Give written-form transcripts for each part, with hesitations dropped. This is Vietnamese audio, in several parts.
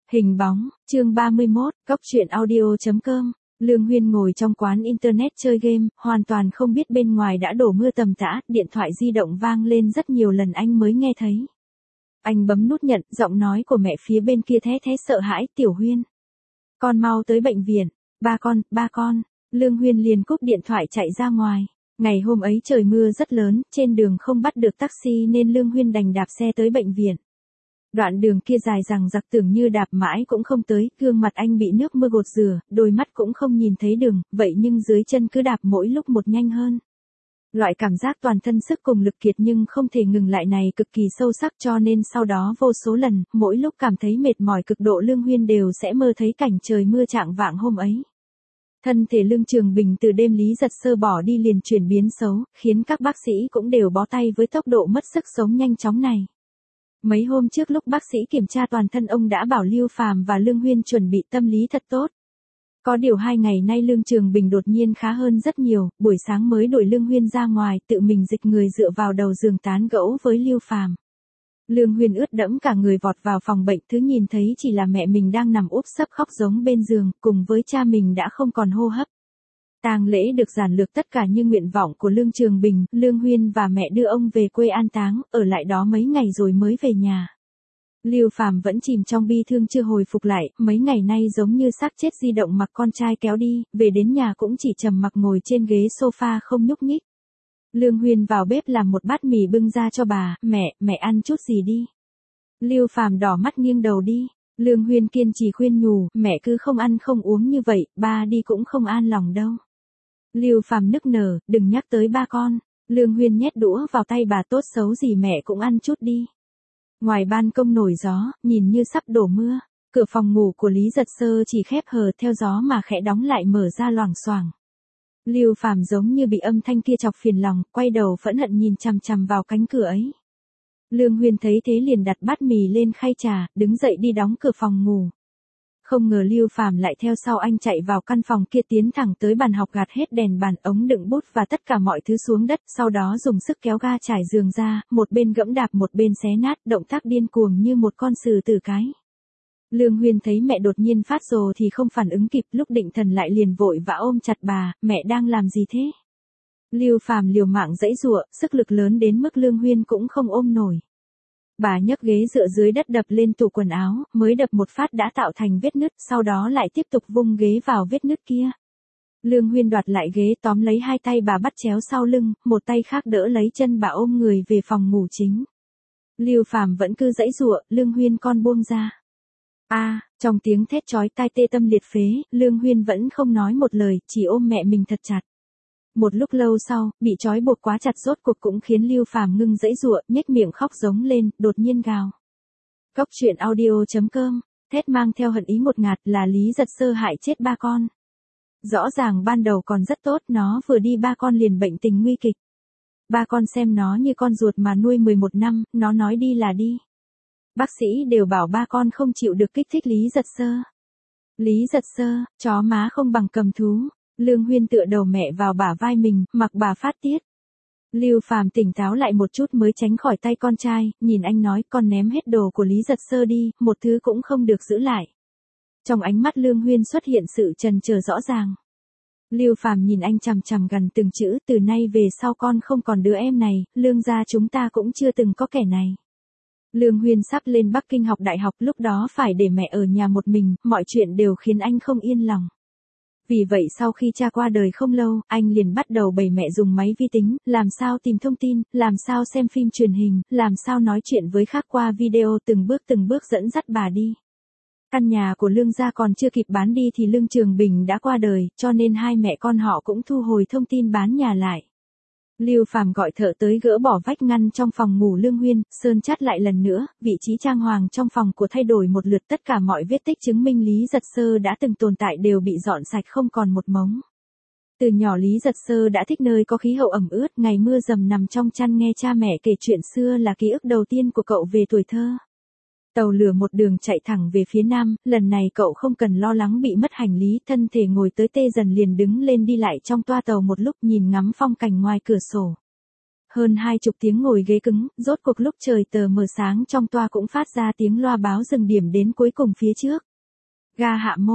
Hình bóng, chương 31, Cốc truyện audio.com. Lương Huyên ngồi trong quán internet chơi game, hoàn toàn không biết bên ngoài đã đổ mưa tầm tã, điện thoại di động vang lên rất nhiều lần anh mới nghe thấy. Anh bấm nút nhận, giọng nói của mẹ phía bên kia thé thé sợ hãi, Tiểu Huyên. Con mau tới bệnh viện, ba con. Lương Huyên liền cúp điện thoại chạy ra ngoài. Ngày hôm ấy trời mưa rất lớn, trên đường không bắt được taxi nên Lương Huyên đành đạp xe tới bệnh viện. Đoạn đường kia dài dằng dặc tưởng như đạp mãi cũng không tới, gương mặt anh bị nước mưa gột rửa, đôi mắt cũng không nhìn thấy đường, vậy nhưng dưới chân cứ đạp mỗi lúc một nhanh hơn. Loại cảm giác toàn thân sức cùng lực kiệt nhưng không thể ngừng lại này cực kỳ sâu sắc cho nên sau đó vô số lần, mỗi lúc cảm thấy mệt mỏi cực độ Lương Huyên đều sẽ mơ thấy cảnh trời mưa trạng vạng hôm ấy. Thân thể Lương Trường Bình từ đêm Lý Giật Sơ bỏ đi liền chuyển biến xấu, khiến các bác sĩ cũng đều bó tay với tốc độ mất sức sống nhanh chóng này. Mấy hôm trước lúc bác sĩ kiểm tra toàn thân ông đã bảo Lưu Phàm và Lương Huyên chuẩn bị tâm lý thật tốt. Có điều 2 ngày nay Lương Trường Bình đột nhiên khá hơn rất nhiều, buổi sáng mới đuổi Lương Huyên ra ngoài tự mình dịch người dựa vào đầu giường tán gẫu với Lưu Phàm. Lương Huyên ướt đẫm cả người vọt vào phòng bệnh, thứ nhìn thấy chỉ là mẹ mình đang nằm úp sấp khóc giống bên giường, cùng với cha mình đã không còn hô hấp. Tang lễ được giản lược tất cả như nguyện vọng của Lương Trường Bình, Lương Huyên và mẹ đưa ông về quê an táng, ở lại đó mấy ngày rồi mới về nhà. Lưu Phàm vẫn chìm trong bi thương chưa hồi phục lại, mấy ngày nay giống như xác chết di động mặc con trai kéo đi, về đến nhà cũng chỉ trầm mặc ngồi trên ghế sofa không nhúc nhích. Lương Huyên vào bếp làm một bát mì bưng ra cho bà, mẹ ăn chút gì đi. Lưu Phàm đỏ mắt nghiêng đầu đi. Lương Huyên kiên trì khuyên nhủ, mẹ cứ không ăn không uống như vậy, ba đi cũng không an lòng đâu. Lưu Phàm nức nở, đừng nhắc tới ba con. Lương Huyên nhét đũa vào tay bà, tốt xấu gì mẹ cũng ăn chút đi. Ngoài ban công nổi gió, nhìn như sắp đổ mưa. Cửa phòng ngủ của Lý Giật Sơ chỉ khép hờ theo gió mà khẽ đóng lại mở ra loảng xoảng. Lưu Phàm giống như bị âm thanh kia chọc phiền lòng, quay đầu phẫn hận nhìn chằm chằm vào cánh cửa ấy. Lương Huyên thấy thế liền đặt bát mì lên khay trà, đứng dậy đi đóng cửa phòng ngủ. Không ngờ Lưu Phàm lại theo sau anh chạy vào căn phòng kia, tiến thẳng tới bàn học gạt hết đèn bàn, ống đựng bút và tất cả mọi thứ xuống đất, sau đó dùng sức kéo ga trải giường ra, một bên gẫm đạp một bên xé nát, động tác điên cuồng như một con sừ tử cái. Lương Huyên thấy mẹ đột nhiên phát rồ thì không phản ứng kịp, lúc định thần lại liền vội vã ôm chặt bà, mẹ đang làm gì thế? Lưu Phàm liều mạng giãy giụa, sức lực lớn đến mức Lương Huyên cũng không ôm nổi. Bà nhấc ghế dựa dưới đất đập lên tủ quần áo, mới đập một phát đã tạo thành vết nứt, sau đó lại tiếp tục vung ghế vào vết nứt kia. Lương Huyên đoạt lại ghế, tóm lấy hai tay bà bắt chéo sau lưng, một tay khác đỡ lấy chân bà ôm người về phòng ngủ chính. Lưu Phàm vẫn cứ giãy giụa, Lương Huyên con buông ra. Trong tiếng thét chói tai tê tâm liệt phế, Lương Huyên vẫn không nói một lời, chỉ ôm mẹ mình thật chặt. Một lúc lâu sau, bị trói buộc quá chặt rốt cuộc cũng khiến Lưu Phàm ngưng giãy giụa, nhếch miệng khóc giống lên, đột nhiên gào. Cốc truyện audio.com, thét mang theo hận ý ngột ngạt là Lý Giật Sơ hại chết ba con. Rõ ràng ban đầu còn rất tốt, nó vừa đi ba con liền bệnh tình nguy kịch. Ba con xem nó như con ruột mà nuôi 11 năm, nó nói đi là đi. Bác sĩ đều bảo ba con không chịu được kích thích Lý Giật Sơ. Lý Giật Sơ, chó má không bằng cầm thú. Lương Huyên tựa đầu mẹ vào bả vai mình, mặc bà phát tiết. Lưu Phàm tỉnh táo lại một chút mới tránh khỏi tay con trai, nhìn anh nói, con ném hết đồ của Lý Giật Sơ đi, một thứ cũng không được giữ lại. Trong ánh mắt Lương Huyên xuất hiện sự trần trừ rõ ràng. Lưu Phàm nhìn anh chằm chằm gần từng chữ, từ nay về sau con không còn đứa em này, Lương gia chúng ta cũng chưa từng có kẻ này. Lương Huyên sắp lên Bắc Kinh học đại học, lúc đó phải để mẹ ở nhà một mình, mọi chuyện đều khiến anh không yên lòng. Vì vậy sau khi cha qua đời không lâu, anh liền bắt đầu bày mẹ dùng máy vi tính, làm sao tìm thông tin, làm sao xem phim truyền hình, làm sao nói chuyện với khác qua video, từng bước dẫn dắt bà đi. Căn nhà của Lương gia còn chưa kịp bán đi thì Lương Trường Bình đã qua đời, cho nên hai mẹ con họ cũng thu hồi thông tin bán nhà lại. Lưu Phàm gọi thợ tới gỡ bỏ vách ngăn trong phòng ngủ Lương Huyên, sơn chát lại lần nữa, vị trí trang hoàng trong phòng của thay đổi một lượt, tất cả mọi vết tích chứng minh Lý Giật Sơ đã từng tồn tại đều bị dọn sạch không còn một mống. Từ nhỏ Lý Giật Sơ đã thích nơi có khí hậu ẩm ướt, ngày mưa dầm nằm trong chăn nghe cha mẹ kể chuyện xưa là ký ức đầu tiên của cậu về tuổi thơ. Tàu lửa một đường chạy thẳng về phía nam, lần này cậu không cần lo lắng bị mất hành lý, thân thể ngồi tới tê dần liền đứng lên đi lại trong toa tàu một lúc, nhìn ngắm phong cảnh ngoài cửa sổ. Hơn 20 tiếng ngồi ghế cứng, rốt cuộc lúc trời tờ mờ sáng trong toa cũng phát ra tiếng loa báo dừng điểm đến cuối cùng phía trước. Ga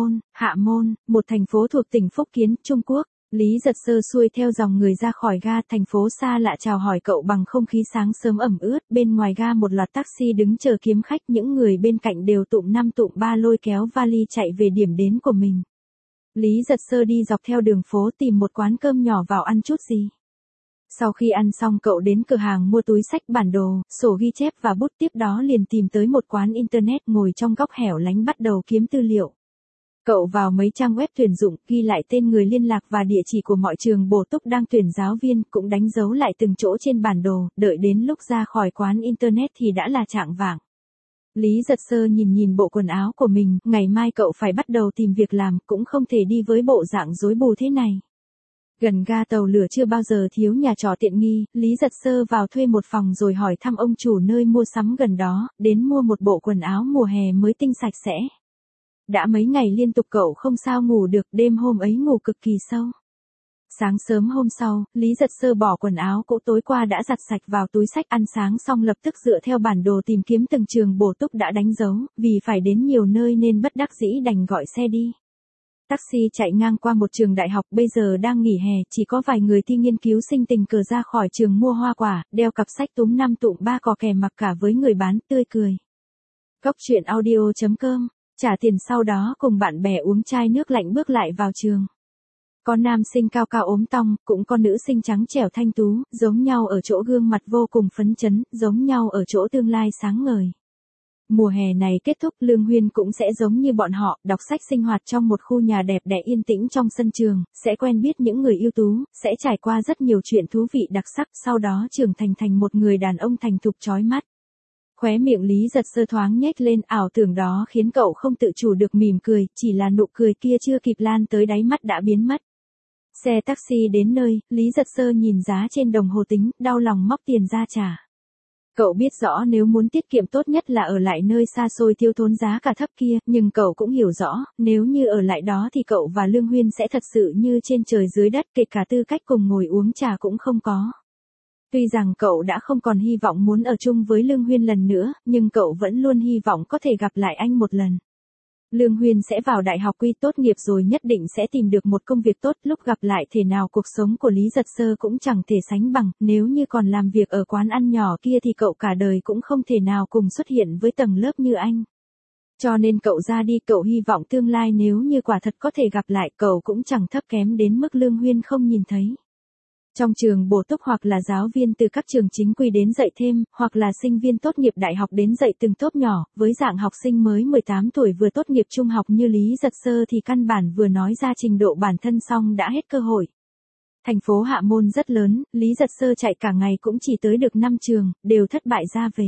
Hạ Môn, một thành phố thuộc tỉnh Phúc Kiến, Trung Quốc. Lý Giật Sơ xuôi theo dòng người ra khỏi ga, thành phố xa lạ chào hỏi cậu bằng không khí sáng sớm ẩm ướt, bên ngoài ga một loạt taxi đứng chờ kiếm khách, những người bên cạnh đều tụm năm tụm ba lôi kéo vali chạy về điểm đến của mình. Lý Giật Sơ đi dọc theo đường phố tìm một quán cơm nhỏ vào ăn chút gì. Sau khi ăn xong cậu đến cửa hàng mua túi xách, bản đồ, sổ ghi chép và bút, tiếp đó liền tìm tới một quán internet ngồi trong góc hẻo lánh bắt đầu kiếm tư liệu. Cậu vào mấy trang web tuyển dụng, ghi lại tên người liên lạc và địa chỉ của mọi trường bổ túc đang tuyển giáo viên, cũng đánh dấu lại từng chỗ trên bản đồ, đợi đến lúc ra khỏi quán internet thì đã là chạng vạng. Lý Giật Sơ nhìn bộ quần áo của mình, ngày mai cậu phải bắt đầu tìm việc làm, cũng không thể đi với bộ dạng rối bù thế này. Gần ga tàu lửa chưa bao giờ thiếu nhà trọ tiện nghi, Lý Giật Sơ vào thuê một phòng rồi hỏi thăm ông chủ nơi mua sắm gần đó, đến mua một bộ quần áo mùa hè mới tinh sạch sẽ. Đã mấy ngày liên tục cậu không sao ngủ được, đêm hôm ấy ngủ cực kỳ sâu. Sáng sớm hôm sau, Lý Giật Sơ bỏ quần áo cũ tối qua đã giặt sạch vào túi xách, ăn sáng xong lập tức dựa theo bản đồ tìm kiếm từng trường bổ túc đã đánh dấu, vì phải đến nhiều nơi nên bất đắc dĩ đành gọi xe đi. Taxi chạy ngang qua một trường đại học, bây giờ đang nghỉ hè, chỉ có vài người thi nghiên cứu sinh tình cờ ra khỏi trường mua hoa quả, đeo cặp sách túm năm tụm ba cò kè mặc cả với người bán, tươi cười. Cốc truyện audio.com, trả tiền sau đó cùng bạn bè uống chai nước lạnh bước lại vào trường. Có nam sinh cao cao ốm tong, cũng có nữ sinh trắng trẻo thanh tú, giống nhau ở chỗ gương mặt vô cùng phấn chấn, giống nhau ở chỗ tương lai sáng ngời. Mùa hè này kết thúc, Lương Huyên cũng sẽ giống như bọn họ, đọc sách, sinh hoạt trong một khu nhà đẹp đẽ yên tĩnh trong sân trường, sẽ quen biết những người ưu tú, sẽ trải qua rất nhiều chuyện thú vị đặc sắc, sau đó trưởng thành một người đàn ông thành thục chói mắt. Khóe miệng Lý Giật Sơ thoáng nhếch lên, ảo tưởng đó khiến cậu không tự chủ được mỉm cười, chỉ là nụ cười kia chưa kịp lan tới đáy mắt đã biến mất. Xe taxi đến nơi, Lý Giật Sơ nhìn giá trên đồng hồ tính, đau lòng móc tiền ra trả. Cậu biết rõ nếu muốn tiết kiệm tốt nhất là ở lại nơi xa xôi thiếu thốn giá cả thấp kia, nhưng cậu cũng hiểu rõ, nếu như ở lại đó thì cậu và Lương Huyên sẽ thật sự như trên trời dưới đất, kể cả tư cách cùng ngồi uống trà cũng không có. Tuy rằng cậu đã không còn hy vọng muốn ở chung với Lương Huyên lần nữa, nhưng cậu vẫn luôn hy vọng có thể gặp lại anh một lần. Lương Huyên sẽ vào đại học quy tốt nghiệp rồi nhất định sẽ tìm được một công việc tốt, lúc gặp lại thể nào cuộc sống của Lý Giật Sơ cũng chẳng thể sánh bằng, nếu như còn làm việc ở quán ăn nhỏ kia thì cậu cả đời cũng không thể nào cùng xuất hiện với tầng lớp như anh. Cho nên cậu ra đi, cậu hy vọng tương lai nếu như quả thật có thể gặp lại, cậu cũng chẳng thấp kém đến mức Lương Huyên không nhìn thấy. Trong trường bổ túc hoặc là giáo viên từ các trường chính quy đến dạy thêm, hoặc là sinh viên tốt nghiệp đại học đến dạy từng tốp nhỏ, với dạng học sinh mới 18 tuổi vừa tốt nghiệp trung học như Lý Giật Sơ thì căn bản vừa nói ra trình độ bản thân xong đã hết cơ hội. Thành phố Hạ Môn rất lớn, Lý Giật Sơ chạy cả ngày cũng chỉ tới được 5 trường, đều thất bại ra về.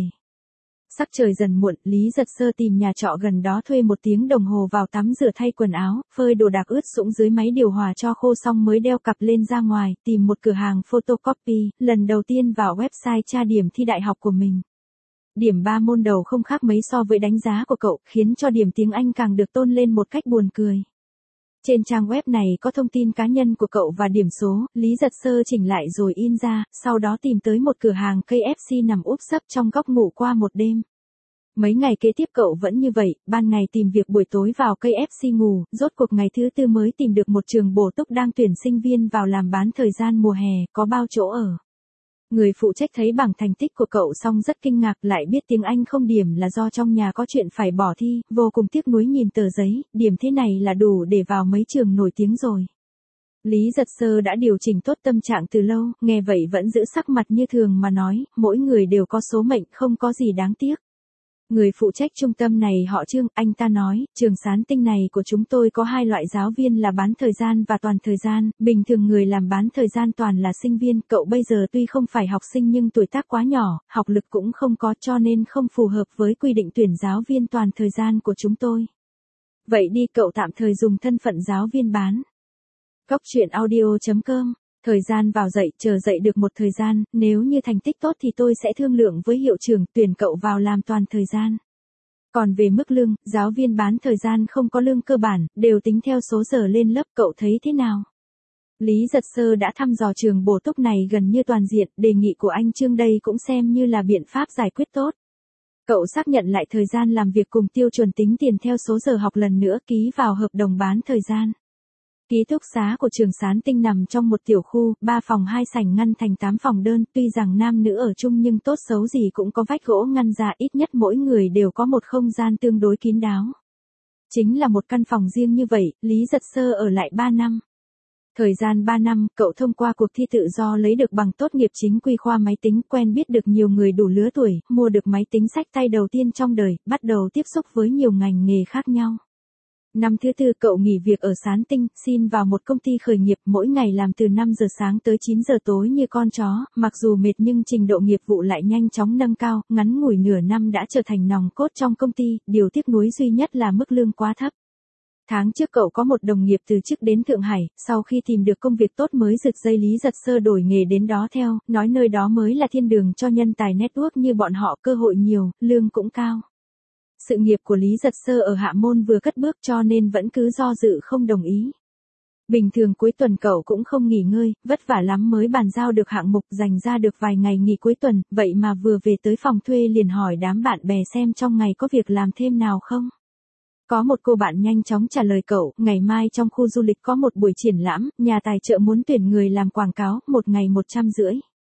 Sắc trời dần muộn, Lý Giật Sơ tìm nhà trọ gần đó thuê 1 tiếng đồng hồ vào tắm rửa thay quần áo, phơi đồ đạc ướt sũng dưới máy điều hòa cho khô xong mới đeo cặp lên ra ngoài, tìm một cửa hàng photocopy, lần đầu tiên vào website tra điểm thi đại học của mình. Điểm 3 môn đầu không khác mấy so với đánh giá của cậu, khiến cho điểm tiếng Anh càng được tôn lên một cách buồn cười. Trên trang web này có thông tin cá nhân của cậu và điểm số, Lý Giật Sơ chỉnh lại rồi in ra, sau đó tìm tới một cửa hàng KFC nằm úp sấp trong góc ngủ qua một đêm. Mấy ngày kế tiếp cậu vẫn như vậy, ban ngày tìm việc, buổi tối vào KFC ngủ, rốt cuộc ngày thứ 4 mới tìm được một trường bổ túc đang tuyển sinh viên vào làm bán thời gian mùa hè, có bao chỗ ở. Người phụ trách thấy bảng thành tích của cậu xong rất kinh ngạc, lại biết tiếng Anh không điểm là do trong nhà có chuyện phải bỏ thi, vô cùng tiếc nuối nhìn tờ giấy, điểm thế này là đủ để vào mấy trường nổi tiếng rồi. Lý Giật Sơ đã điều chỉnh tốt tâm trạng từ lâu, nghe vậy vẫn giữ sắc mặt như thường mà nói, mỗi người đều có số mệnh, không có gì đáng tiếc. Người phụ trách trung tâm này họ Trương, anh ta nói, trường Sán Tinh này của chúng tôi có 2 loại giáo viên là bán thời gian và toàn thời gian, bình thường người làm bán thời gian toàn là sinh viên, cậu bây giờ tuy không phải học sinh nhưng tuổi tác quá nhỏ, học lực cũng không có cho nên không phù hợp với quy định tuyển giáo viên toàn thời gian của chúng tôi. Vậy đi, cậu tạm thời dùng thân phận giáo viên bán. Cốc truyện audio.com. Thời gian vào dạy, chờ dạy được một thời gian, nếu như thành tích tốt thì tôi sẽ thương lượng với hiệu trưởng tuyển cậu vào làm toàn thời gian. Còn về mức lương, giáo viên bán thời gian không có lương cơ bản, đều tính theo số giờ lên lớp, cậu thấy thế nào? Lý Giật Sơ đã thăm dò trường bổ túc này gần như toàn diện, đề nghị của anh Trương đây cũng xem như là biện pháp giải quyết tốt. Cậu xác nhận lại thời gian làm việc cùng tiêu chuẩn tính tiền theo số giờ học lần nữa, ký vào hợp đồng bán thời gian. Ký túc xá của trường Sán Tinh nằm trong một tiểu khu, 3 phòng 2 sảnh ngăn thành 8 phòng đơn, tuy rằng nam nữ ở chung nhưng tốt xấu gì cũng có vách gỗ ngăn ra, ít nhất mỗi người đều có một không gian tương đối kín đáo. Chính là một căn phòng riêng như vậy, Lý Giật Sơ ở lại 3 năm. Thời gian 3 năm, cậu thông qua cuộc thi tự do lấy được bằng tốt nghiệp chính quy khoa máy tính, quen biết được nhiều người đủ lứa tuổi, mua được máy tính xách tay đầu tiên trong đời, bắt đầu tiếp xúc với nhiều ngành nghề khác nhau. Năm thứ tư cậu nghỉ việc ở Sán Tinh, xin vào một công ty khởi nghiệp, mỗi ngày làm từ 5 giờ sáng tới 9 giờ tối như con chó, mặc dù mệt nhưng trình độ nghiệp vụ lại nhanh chóng nâng cao, ngắn ngủi nửa năm đã trở thành nòng cốt trong công ty, điều tiếc nuối duy nhất là mức lương quá thấp. Tháng trước cậu có một đồng nghiệp từ chức đến Thượng Hải, sau khi tìm được công việc tốt mới rực dây Lý Giật Sơ đổi nghề đến đó theo, nói nơi đó mới là thiên đường cho nhân tài network như bọn họ, cơ hội nhiều, lương cũng cao. Sự nghiệp của Lý Giật Sơ ở Hạ Môn vừa cất bước cho nên vẫn cứ do dự không đồng ý. Bình thường cuối tuần cậu cũng không nghỉ ngơi, vất vả lắm mới bàn giao được hạng mục, dành ra được vài ngày nghỉ cuối tuần, vậy mà vừa về tới phòng thuê liền hỏi đám bạn bè xem trong ngày có việc làm thêm nào không. Có một cô bạn nhanh chóng trả lời cậu, ngày mai trong khu du lịch có một buổi triển lãm, nhà tài trợ muốn tuyển người làm quảng cáo, một ngày 150.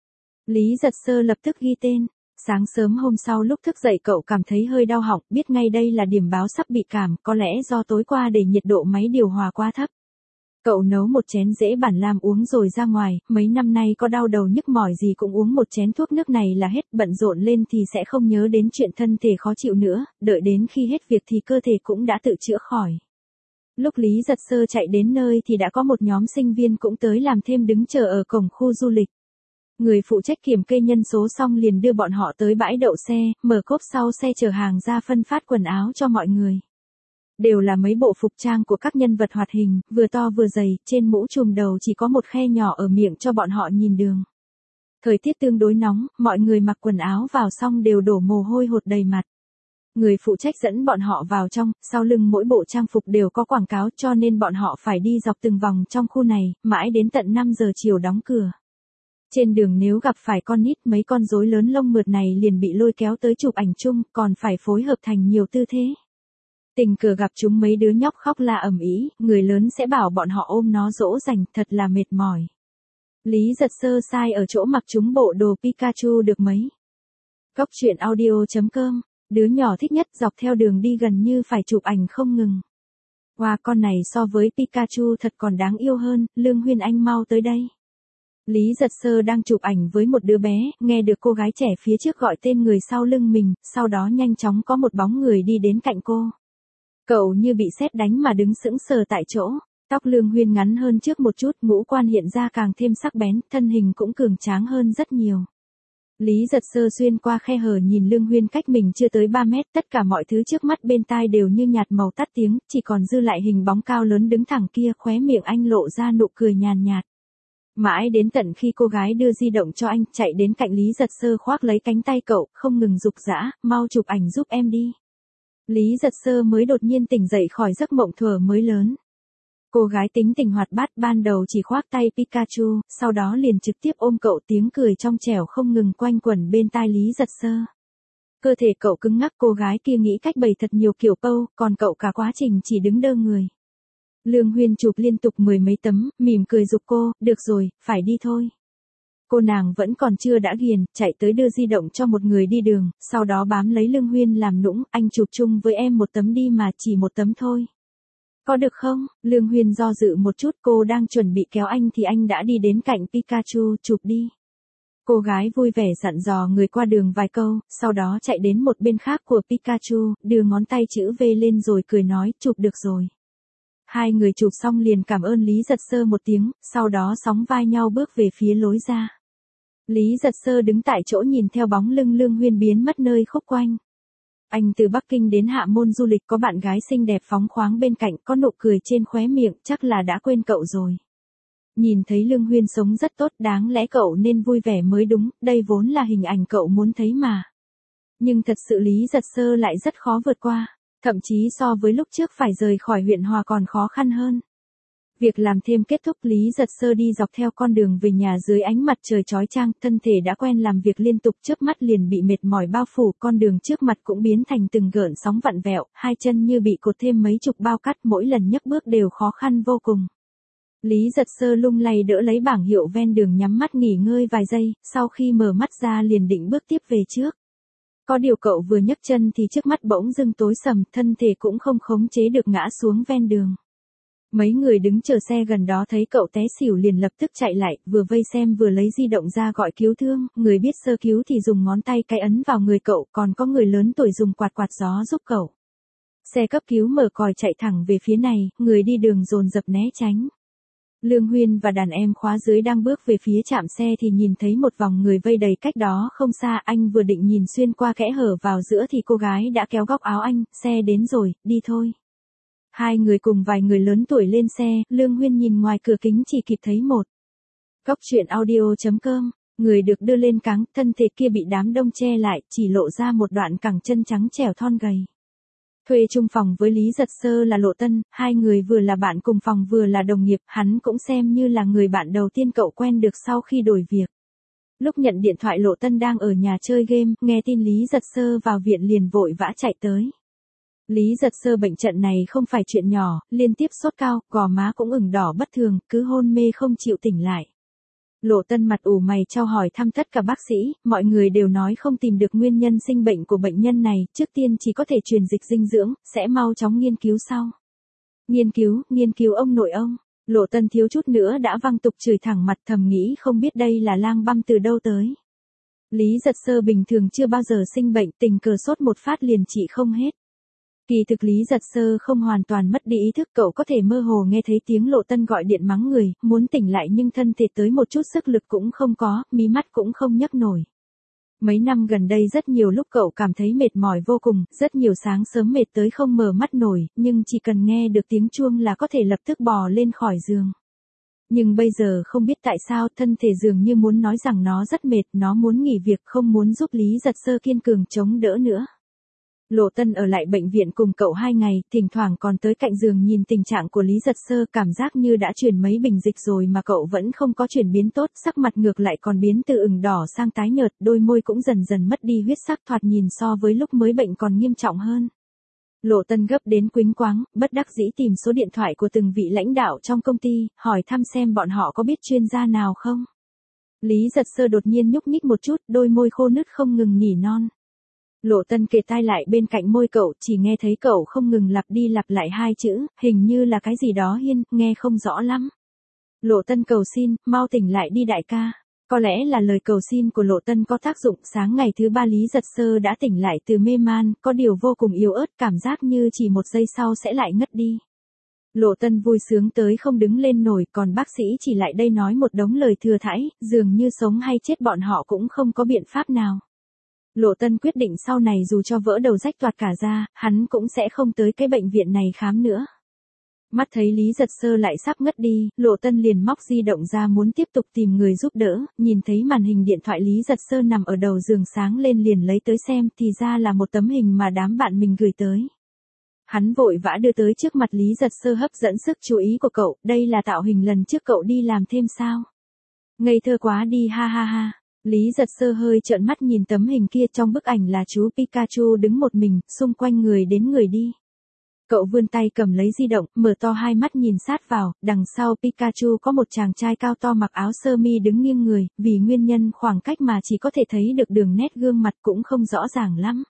Lý Giật Sơ lập tức ghi tên. Sáng sớm hôm sau lúc thức dậy cậu cảm thấy hơi đau họng, biết ngay đây là điểm báo sắp bị cảm, có lẽ do tối qua để nhiệt độ máy điều hòa quá thấp. Cậu nấu một chén dễ bản lam uống rồi ra ngoài, mấy năm nay có đau đầu nhức mỏi gì cũng uống một chén thuốc nước này là hết, bận rộn lên thì sẽ không nhớ đến chuyện thân thể khó chịu nữa, đợi đến khi hết việc thì cơ thể cũng đã tự chữa khỏi. Lúc Lý Giật Sơ chạy đến nơi thì đã có một nhóm sinh viên cũng tới làm thêm đứng chờ ở cổng khu du lịch. Người phụ trách kiểm kê nhân số xong liền đưa bọn họ tới bãi đậu xe, mở cốp sau xe chở hàng ra phân phát quần áo cho mọi người. Đều là mấy bộ phục trang của các nhân vật hoạt hình, vừa to vừa dày, trên mũ trùm đầu chỉ có một khe nhỏ ở miệng cho bọn họ nhìn đường. Thời tiết tương đối nóng, mọi người mặc quần áo vào xong đều đổ mồ hôi hột đầy mặt. Người phụ trách dẫn bọn họ vào trong, sau lưng mỗi bộ trang phục đều có quảng cáo cho nên bọn họ phải đi dọc từng vòng trong khu này, mãi đến tận 5 giờ chiều đóng cửa. Trên đường nếu gặp phải con nít mấy con rối lớn lông mượt này liền bị lôi kéo tới chụp ảnh chung, còn phải phối hợp thành nhiều tư thế. Tình cờ gặp chúng mấy đứa nhóc khóc la ầm ĩ, người lớn sẽ bảo bọn họ ôm nó dỗ dành, thật là mệt mỏi. Lý Giật Sơ sai ở chỗ mặc chúng bộ đồ Pikachu được mấy. Cóc truyện audio.com, đứa nhỏ thích nhất dọc theo đường đi gần như phải chụp ảnh không ngừng. Wow, con này so với Pikachu thật còn đáng yêu hơn, Lương Huyên Anh mau tới đây. Lý Giật Sơ đang chụp ảnh với một đứa bé, nghe được cô gái trẻ phía trước gọi tên người sau lưng mình, sau đó nhanh chóng có một bóng người đi đến cạnh cô. Cậu như bị sét đánh mà đứng sững sờ tại chỗ, tóc Lương Huyên ngắn hơn trước một chút, ngũ quan hiện ra càng thêm sắc bén, thân hình cũng cường tráng hơn rất nhiều. Lý Giật Sơ xuyên qua khe hở nhìn Lương Huyên cách mình chưa tới 3 mét, tất cả mọi thứ trước mắt bên tai đều như nhạt màu tắt tiếng, chỉ còn dư lại hình bóng cao lớn đứng thẳng kia, khóe miệng anh lộ ra nụ cười nhàn nhạt. Mãi đến tận khi cô gái đưa di động cho anh, chạy đến cạnh Lý Giật Sơ khoác lấy cánh tay cậu, không ngừng giục giã, mau chụp ảnh giúp em đi. Lý Giật Sơ mới đột nhiên tỉnh dậy khỏi giấc mộng thuở mới lớn. Cô gái tính tình hoạt bát ban đầu chỉ khoác tay Pikachu, sau đó liền trực tiếp ôm cậu, tiếng cười trong trẻo không ngừng quanh quẩn bên tai Lý Giật Sơ. Cơ thể cậu cứng ngắc, cô gái kia nghĩ cách bày thật nhiều kiểu pose, còn cậu cả quá trình chỉ đứng đơ người. Lương Huyên chụp liên tục 10 mấy tấm, mỉm cười giục cô, được rồi, phải đi thôi. Cô nàng vẫn còn chưa đã ghiền, chạy tới đưa di động cho một người đi đường, sau đó bám lấy Lương Huyên làm nũng, anh chụp chung với em một tấm đi mà, chỉ một tấm thôi. Có được không? Lương Huyên do dự một chút, cô đang chuẩn bị kéo anh thì anh đã đi đến cạnh Pikachu, chụp đi. Cô gái vui vẻ dặn dò người qua đường vài câu, sau đó chạy đến một bên khác của Pikachu, đưa ngón tay chữ V lên rồi cười nói, chụp được rồi. Hai người chụp xong liền cảm ơn Lý Giật Sơ một tiếng, sau đó sóng vai nhau bước về phía lối ra. Lý Giật Sơ đứng tại chỗ nhìn theo bóng lưng Lương Huyên biến mất nơi khúc quanh. Anh từ Bắc Kinh đến Hạ Môn du lịch, có bạn gái xinh đẹp phóng khoáng bên cạnh, có nụ cười trên khóe miệng, chắc là đã quên cậu rồi. Nhìn thấy Lương Huyên sống rất tốt, đáng lẽ cậu nên vui vẻ mới đúng, đây vốn là hình ảnh cậu muốn thấy mà. Nhưng thật sự Lý Giật Sơ lại rất khó vượt qua, thậm chí so với lúc trước phải rời khỏi huyện Hòa còn khó khăn hơn. Việc làm thêm kết thúc, Lý Giật Sơ đi dọc theo con đường về nhà dưới ánh mặt trời chói chang, thân thể đã quen làm việc liên tục chớp mắt liền bị mệt mỏi bao phủ, con đường trước mặt cũng biến thành từng gợn sóng vặn vẹo, hai chân như bị cột thêm mấy chục bao cát, mỗi lần nhấc bước đều khó khăn vô cùng. Lý Giật Sơ lung lay đỡ lấy bảng hiệu ven đường, nhắm mắt nghỉ ngơi vài giây, sau khi mở mắt ra liền định bước tiếp về trước. Có điều cậu vừa nhấc chân thì trước mắt bỗng dưng tối sầm, thân thể cũng không khống chế được ngã xuống ven đường. Mấy người đứng chờ xe gần đó thấy cậu té xỉu liền lập tức chạy lại, vừa vây xem vừa lấy di động ra gọi cứu thương, người biết sơ cứu thì dùng ngón tay cái ấn vào người cậu, còn có người lớn tuổi dùng quạt quạt gió giúp cậu. Xe cấp cứu mở còi chạy thẳng về phía này, người đi đường dồn dập né tránh. Lương Huyên và đàn em khóa dưới đang bước về phía trạm xe thì nhìn thấy một vòng người vây đầy cách đó không xa, anh vừa định nhìn xuyên qua kẽ hở vào giữa thì cô gái đã kéo góc áo anh, xe đến rồi, đi thôi. Hai người cùng vài người lớn tuổi lên xe, Lương Huyên nhìn ngoài cửa kính chỉ kịp thấy một. Góc chuyện audio.com, người được đưa lên cáng, thân thể kia bị đám đông che lại, chỉ lộ ra một đoạn cẳng chân trắng trẻo thon gầy. Thuê chung phòng với Lý Giật Sơ là Lộ Tân, hai người vừa là bạn cùng phòng vừa là đồng nghiệp, hắn cũng xem như là người bạn đầu tiên cậu quen được sau khi đổi việc. Lúc nhận điện thoại Lộ Tân đang ở nhà chơi game, nghe tin Lý Giật Sơ vào viện liền vội vã chạy tới. Lý Giật Sơ bệnh trận này không phải chuyện nhỏ, liên tiếp sốt cao, gò má cũng ửng đỏ bất thường, cứ hôn mê không chịu tỉnh lại. Lộ Tân mặt ủ mày chau hỏi thăm tất cả bác sĩ, mọi người đều nói không tìm được nguyên nhân sinh bệnh của bệnh nhân này, trước tiên chỉ có thể truyền dịch dinh dưỡng, sẽ mau chóng nghiên cứu sau. Nghiên cứu ông nội ông. Lộ Tân thiếu chút nữa đã văng tục chửi thẳng mặt, thầm nghĩ không biết đây là lang băm từ đâu tới. Lý Giật Sơ bình thường chưa bao giờ sinh bệnh, tình cờ sốt một phát liền trị không hết. Kỳ thực Lý Giật Sơ không hoàn toàn mất đi ý thức, cậu có thể mơ hồ nghe thấy tiếng Lộ Tân gọi điện mắng người, muốn tỉnh lại nhưng thân thể tới một chút sức lực cũng không có, mí mắt cũng không nhấc nổi. Mấy năm gần đây rất nhiều lúc cậu cảm thấy mệt mỏi vô cùng, rất nhiều sáng sớm mệt tới không mở mắt nổi, nhưng chỉ cần nghe được tiếng chuông là có thể lập tức bò lên khỏi giường. Nhưng bây giờ không biết tại sao thân thể dường như muốn nói rằng nó rất mệt, nó muốn nghỉ việc, không muốn giúp Lý Giật Sơ kiên cường chống đỡ nữa. Lộ Tân ở lại bệnh viện cùng cậu 2 ngày, thỉnh thoảng còn tới cạnh giường nhìn tình trạng của Lý Giật Sơ, cảm giác như đã chuyển mấy bình dịch rồi mà cậu vẫn không có chuyển biến tốt, sắc mặt ngược lại còn biến từ ửng đỏ sang tái nhợt, đôi môi cũng dần dần mất đi huyết sắc, thoạt nhìn so với lúc mới bệnh còn nghiêm trọng hơn. Lộ Tân gấp đến quĩnh quáng, bất đắc dĩ tìm số điện thoại của từng vị lãnh đạo trong công ty, hỏi thăm xem bọn họ có biết chuyên gia nào không. Lý Giật Sơ đột nhiên nhúc nhích một chút, đôi môi khô nứt không ngừng nỉ non. Lộ Tân kề tai lại bên cạnh môi cậu, chỉ nghe thấy cậu không ngừng lặp đi lặp lại hai chữ, hình như là cái gì đó hiên, nghe không rõ lắm. Lộ Tân cầu xin, mau tỉnh lại đi đại ca. Có lẽ là lời cầu xin của Lộ Tân có tác dụng, sáng ngày thứ 3 Lý Giật Sơ đã tỉnh lại từ mê man, có điều vô cùng yếu ớt, cảm giác như chỉ một giây sau sẽ lại ngất đi. Lộ Tân vui sướng tới không đứng lên nổi, còn bác sĩ chỉ lại đây nói một đống lời thừa thãi, dường như sống hay chết bọn họ cũng không có biện pháp nào. Lộ Tân quyết định sau này dù cho vỡ đầu rách toạc cả ra, hắn cũng sẽ không tới cái bệnh viện này khám nữa. Mắt thấy Lý Giật Sơ lại sắp ngất đi, Lộ Tân liền móc di động ra muốn tiếp tục tìm người giúp đỡ, nhìn thấy màn hình điện thoại Lý Giật Sơ nằm ở đầu giường sáng lên liền lấy tới xem, thì ra là một tấm hình mà đám bạn mình gửi tới. Hắn vội vã đưa tới trước mặt Lý Giật Sơ, hấp dẫn sức chú ý của cậu, đây là tạo hình lần trước cậu đi làm thêm sao? Ngây thơ quá đi ha ha ha. Lý Giật Sơ hơi trợn mắt nhìn tấm hình kia, trong bức ảnh là chú Pikachu đứng một mình, xung quanh người đến người đi. Cậu vươn tay cầm lấy di động, mở to hai mắt nhìn sát vào, đằng sau Pikachu có một chàng trai cao to mặc áo sơ mi đứng nghiêng người, vì nguyên nhân khoảng cách mà chỉ có thể thấy được đường nét gương mặt cũng không rõ ràng lắm.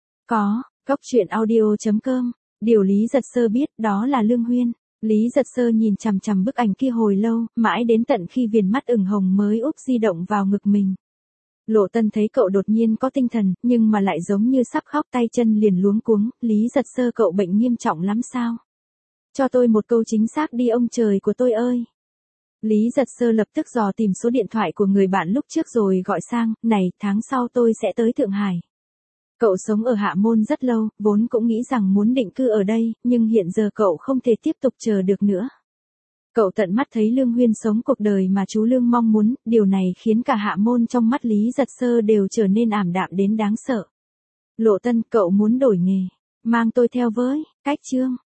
Góc chuyện audio.com, điều Lý Giật Sơ biết đó là Lương Huyên. Lý Giật Sơ nhìn chằm chằm bức ảnh kia hồi lâu, mãi đến tận khi viền mắt ửng hồng mới úp di động vào ngực mình. Lộ Tân thấy cậu đột nhiên có tinh thần, nhưng mà lại giống như sắp khóc, tay chân liền luống cuống, Lý Giật Sơ cậu bệnh nghiêm trọng lắm sao? Cho tôi một câu chính xác đi ông trời của tôi ơi! Lý Giật Sơ lập tức dò tìm số điện thoại của người bạn lúc trước rồi gọi sang, này, tháng sau tôi sẽ tới Thượng Hải. Cậu sống ở Hạ Môn rất lâu, vốn cũng nghĩ rằng muốn định cư ở đây, nhưng hiện giờ cậu không thể tiếp tục chờ được nữa. Cậu tận mắt thấy Lương Huyên sống cuộc đời mà chú Lương mong muốn, điều này khiến cả Hạ Môn trong mắt Lý Giật Sơ đều trở nên ảm đạm đến đáng sợ. Lộ Tân, cậu muốn đổi nghề, mang tôi theo với, cách chương.